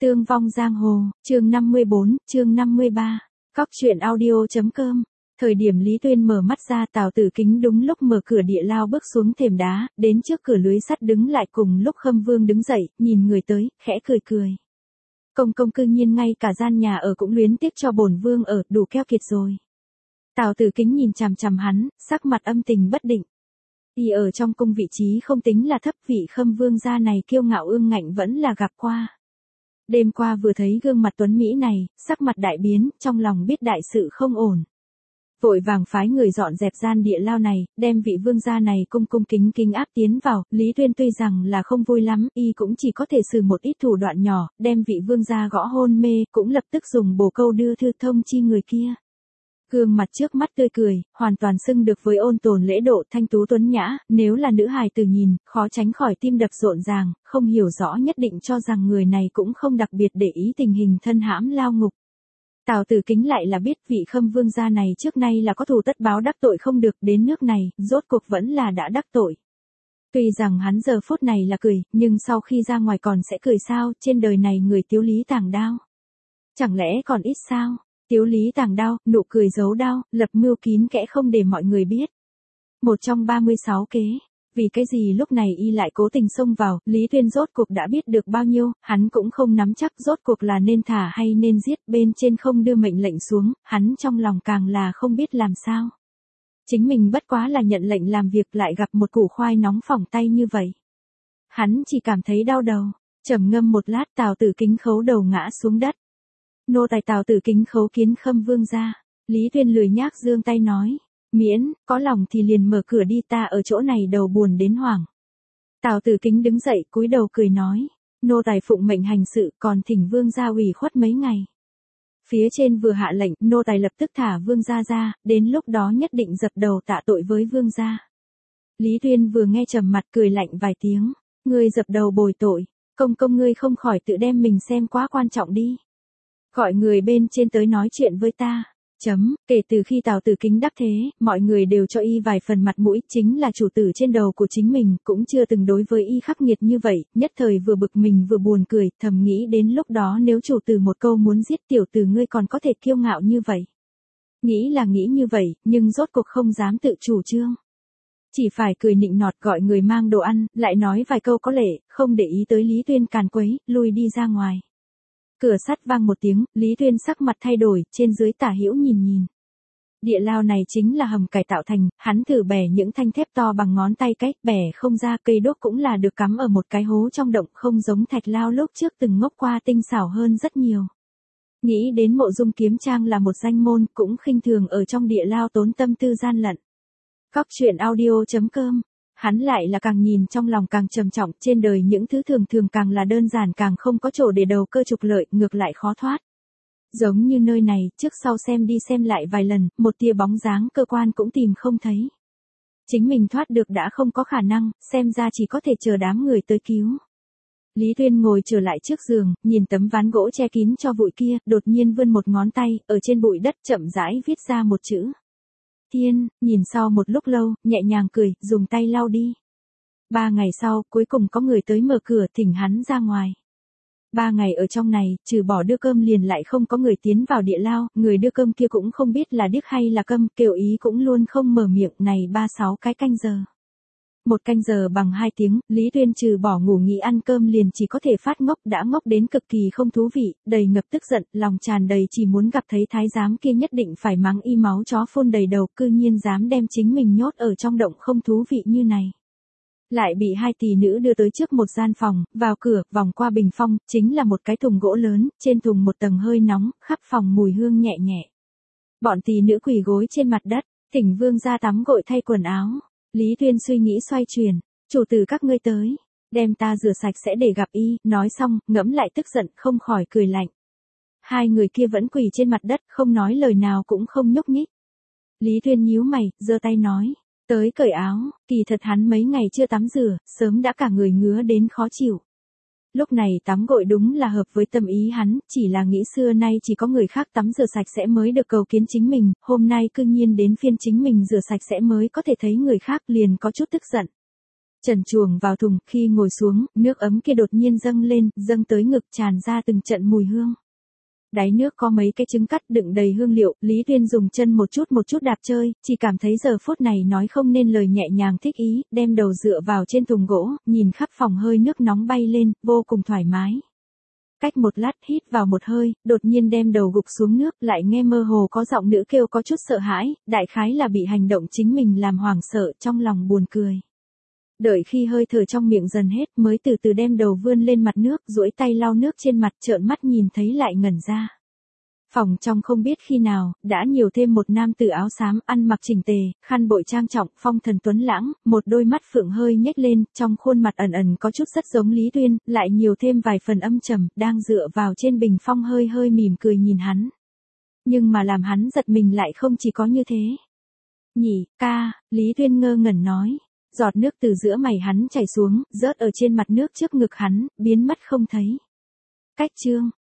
Tương vong giang hồ, chương 54, chương 53. Cóc truyện audio.com. Thời điểm Lý Tuyên mở mắt ra, Tào Tử Kính đúng lúc mở cửa địa lao bước xuống thềm đá, đến trước cửa lưới sắt đứng lại cùng lúc Khâm Vương đứng dậy, nhìn người tới, khẽ cười cười. Công công cư nhiên ngay cả gian nhà ở cũng luyến tiếc cho bổn vương ở, đủ keo kiệt rồi. Tào Tử Kính nhìn chằm chằm hắn, sắc mặt âm tình bất định. Y ở trong cung vị trí không tính là thấp, vị Khâm Vương gia này kiêu ngạo ương ngạnh vẫn là gặp qua. Đêm qua vừa thấy gương mặt tuấn Mỹ này, sắc mặt đại biến, trong lòng biết đại sự không ổn. Vội vàng phái người dọn dẹp gian địa lao này, đem vị vương gia này cung cung kính kính áp tiến vào. Lý Tuyên tuy rằng là không vui lắm, y cũng chỉ có thể sử một ít thủ đoạn nhỏ, đem vị vương gia gõ hôn mê, cũng lập tức dùng bồ câu đưa thư thông chi người kia. Gương mặt trước mắt tươi cười, hoàn toàn xưng được với ôn tồn lễ độ thanh tú tuấn nhã, nếu là nữ hài tử nhìn, khó tránh khỏi tim đập rộn ràng, không hiểu rõ nhất định cho rằng người này cũng không đặc biệt để ý tình hình thân hãm lao ngục. Tào Tử Kính lại là biết vị Khâm Vương gia này trước nay là có thù tất báo, đắc tội không được, đến nước này, rốt cuộc vẫn là đã đắc tội. Tuy rằng hắn giờ phút này là cười, nhưng sau khi ra ngoài còn sẽ cười sao, trên đời này người tiếu lý tàng đao. Chẳng lẽ còn ít sao? Tiếu lý tàng đao, nụ cười giấu đao, lập mưu kín kẽ không để mọi người biết. Một trong 36 kế. Vì cái gì lúc này y lại cố tình xông vào, Lý Tuyên rốt cuộc đã biết được bao nhiêu, hắn cũng không nắm chắc rốt cuộc là nên thả hay nên giết, bên trên không đưa mệnh lệnh xuống, hắn trong lòng càng là không biết làm sao. Chính mình bất quá là nhận lệnh làm việc lại gặp một củ khoai nóng phỏng tay như vậy. Hắn chỉ cảm thấy đau đầu, trầm ngâm một lát, Tào Tử Kính khấu đầu ngã xuống đất. Nô tài Tào Tử Kính khấu kiến Khâm Vương gia. Lý Tuyên lười nhác giương tay nói. Miễn, có lòng thì liền mở cửa đi, ta ở chỗ này đầu buồn đến hoảng. Tào Tử Kính đứng dậy, cúi đầu cười nói. Nô tài phụng mệnh hành sự, còn thỉnh vương gia ủy khuất mấy ngày. Phía trên vừa hạ lệnh, nô tài lập tức thả vương gia ra, đến lúc đó nhất định dập đầu tạ tội với vương gia. Lý Tuyên vừa nghe trầm mặt cười lạnh vài tiếng. Ngươi dập đầu bồi tội, công công ngươi không khỏi tự đem mình xem quá quan trọng đi. Gọi người bên trên tới nói chuyện với ta. Kể từ khi Tào Tử Kính đắc thế, mọi người đều cho y vài phần mặt mũi, chính là chủ tử trên đầu của chính mình, cũng chưa từng đối với y khắc nghiệt như vậy, nhất thời vừa bực mình vừa buồn cười, thầm nghĩ đến lúc đó nếu chủ tử một câu muốn giết tiểu tử ngươi còn có thể kiêu ngạo như vậy. Nghĩ là nghĩ như vậy, nhưng rốt cuộc không dám tự chủ trương. Chỉ phải cười nịnh nọt gọi người mang đồ ăn, lại nói vài câu có lệ, không để ý tới Lý Tuyên càn quấy, lui đi ra ngoài. Cửa sắt vang một tiếng, Lý Tuyên sắc mặt thay đổi, trên dưới tả hữu nhìn. Địa lao này chính là hầm cải tạo thành, hắn thử bẻ những thanh thép to bằng ngón tay cách, bẻ không ra, cây đốt cũng là được cắm ở một cái hố trong động, không giống thạch lao lúc trước từng ngốc qua, tinh xảo hơn rất nhiều. Nghĩ đến Mộ Dung Kiếm Trang là một danh môn, cũng khinh thường ở trong địa lao tốn tâm tư gian lận. Cóc truyện audio.com. Hắn lại là càng nhìn trong lòng càng trầm trọng, trên đời những thứ thường thường càng là đơn giản càng không có chỗ để đầu cơ trục lợi, ngược lại khó thoát. Giống như nơi này, trước sau xem đi xem lại vài lần, một tia bóng dáng cơ quan cũng tìm không thấy. Chính mình thoát được đã không có khả năng, xem ra chỉ có thể chờ đám người tới cứu. Lý Tuyên ngồi trở lại trước giường, nhìn tấm ván gỗ che kín cho bụi kia, đột nhiên vươn một ngón tay, ở trên bụi đất chậm rãi viết ra một chữ. Thiên, nhìn sau một lúc lâu, nhẹ nhàng cười, dùng tay lau đi. 3 ngày sau, cuối cùng có người tới mở cửa thỉnh hắn ra ngoài. 3 ngày ở trong này, trừ bỏ đưa cơm liền lại không có người tiến vào địa lao, người đưa cơm kia cũng không biết là điếc hay là câm, kêu ý cũng luôn không mở miệng, này 36 cái canh giờ. 1 canh giờ bằng 2 tiếng, Lý Tuyên trừ bỏ ngủ nghỉ ăn cơm liền chỉ có thể phát ngốc, đã ngốc đến cực kỳ không thú vị, đầy ngập tức giận, lòng tràn đầy chỉ muốn gặp thấy thái giám kia nhất định phải mắng y máu chó phun đầy đầu, cư nhiên dám đem chính mình nhốt ở trong động không thú vị như này. Lại bị 2 tỷ nữ đưa tới trước một gian phòng, vào cửa, vòng qua bình phong, chính là một cái thùng gỗ lớn, trên thùng một tầng hơi nóng, khắp phòng mùi hương nhẹ nhẹ. Bọn tỷ nữ quỳ gối trên mặt đất, thỉnh vương ra tắm gội thay quần áo. Lý Tuyên suy nghĩ xoay chuyển, chủ tử các ngươi tới, đem ta rửa sạch sẽ để gặp y, nói xong, ngẫm lại tức giận, không khỏi cười lạnh. 2 người kia vẫn quỳ trên mặt đất, không nói lời nào cũng không nhúc nhích. Lý Tuyên nhíu mày, giơ tay nói, tới cởi áo, kỳ thật hắn mấy ngày chưa tắm rửa, sớm đã cả người ngứa đến khó chịu. Lúc này tắm gội đúng là hợp với tâm ý hắn, chỉ là nghĩ xưa nay chỉ có người khác tắm rửa sạch sẽ mới được cầu kiến chính mình, hôm nay cư nhiên đến phiên chính mình rửa sạch sẽ mới có thể thấy người khác, liền có chút tức giận. Trần chuồng vào thùng, khi ngồi xuống, nước ấm kia đột nhiên dâng lên, dâng tới ngực tràn ra từng trận mùi hương. Đáy nước có mấy cái trứng cắt đựng đầy hương liệu, Lý Tuyên dùng chân một chút đạp chơi, chỉ cảm thấy giờ phút này nói không nên lời nhẹ nhàng thích ý, đem đầu dựa vào trên thùng gỗ, nhìn khắp phòng hơi nước nóng bay lên, vô cùng thoải mái. Cách một lát hít vào một hơi, đột nhiên đem đầu gục xuống nước, lại nghe mơ hồ có giọng nữ kêu có chút sợ hãi, đại khái là bị hành động chính mình làm hoảng sợ, trong lòng buồn cười. Đợi khi hơi thở trong miệng dần hết mới từ từ đem đầu vươn lên mặt nước, duỗi tay lau nước trên mặt, trợn mắt nhìn thấy lại ngẩn ra. Phòng trong không biết khi nào, đã nhiều thêm một nam tử áo xám, ăn mặc chỉnh tề, khăn bội trang trọng, phong thần tuấn lãng, một đôi mắt phượng hơi nhếch lên, trong khuôn mặt ẩn ẩn có chút rất giống Lý Tuyên, lại nhiều thêm vài phần âm trầm, đang dựa vào trên bình phong hơi hơi mỉm cười nhìn hắn. Nhưng mà làm hắn giật mình lại không chỉ có như thế. Nhỉ, ca, Lý Tuyên ngơ ngẩn nói. Giọt nước từ giữa mày hắn chảy xuống, rớt ở trên mặt nước trước ngực hắn, biến mất không thấy. Cách chương